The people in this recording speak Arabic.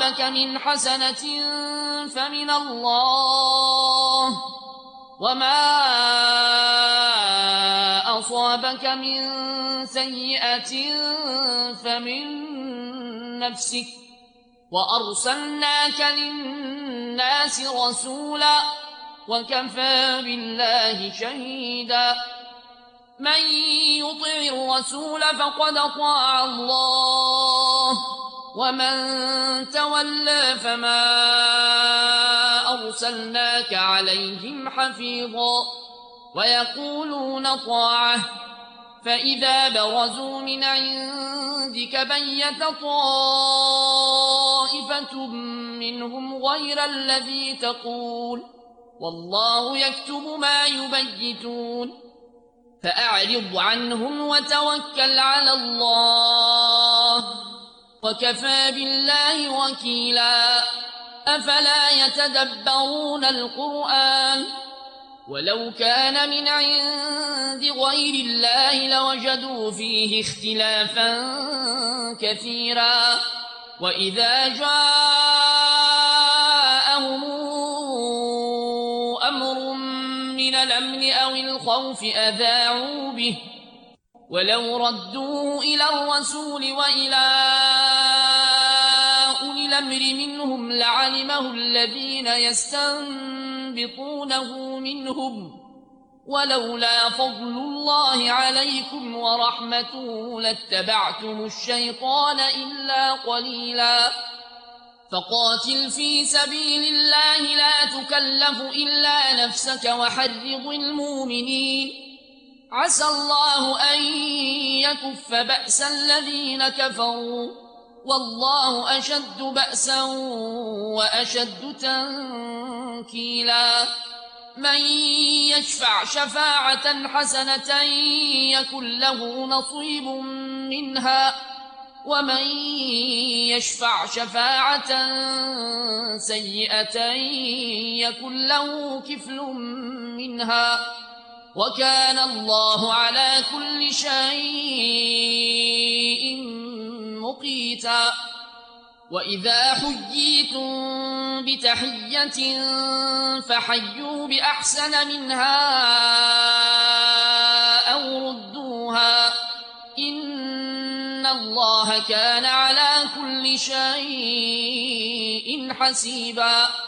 أصابك من حسنة فمن الله، وما أصابك من سيئة فمن نفسك، وأرسلناك للناس رسولا وكفى بالله شهيدا. من يطع الرسول فقد أطاع الله، ومن تولى فما أرسلناك عليهم حفيظا. ويقولون طاعة فإذا برزوا من عندك بيت طائفة منهم غير الذي تقول، والله يكتب ما يبيتون. فأعرض عنهم وتوكل على الله، وكفى بالله وكيلا. أفلا يتدبرون القرآن؟ ولو كان من عند غير الله لوجدوا فيه اختلافا كثيرا. وإذا جاءهم أمر من الأمن أو الخوف أذاعوا به، ولو ردوه إلى الرسول وإلى أولي الأمر منهم لعلمه الذين يستنبطونه منهم، ولولا فضل الله عليكم ورحمته لاتبعتم الشيطان إلا قليلا. فقاتل في سبيل الله لا تكلف إلا نفسك وحرض المؤمنين، عسى الله أن يكف بأس الذين كفروا، والله أشد بأسا وأشد تنكيلا. من يشفع شفاعة حسنة يكن له نصيب منها، ومن يشفع شفاعة سيئة يكن له كفل منها، وكان الله على كل شيء مقيتا. وإذا حييتم بتحية فحيوا بأحسن منها أو ردوها، إن الله كان على كل شيء حسيبا.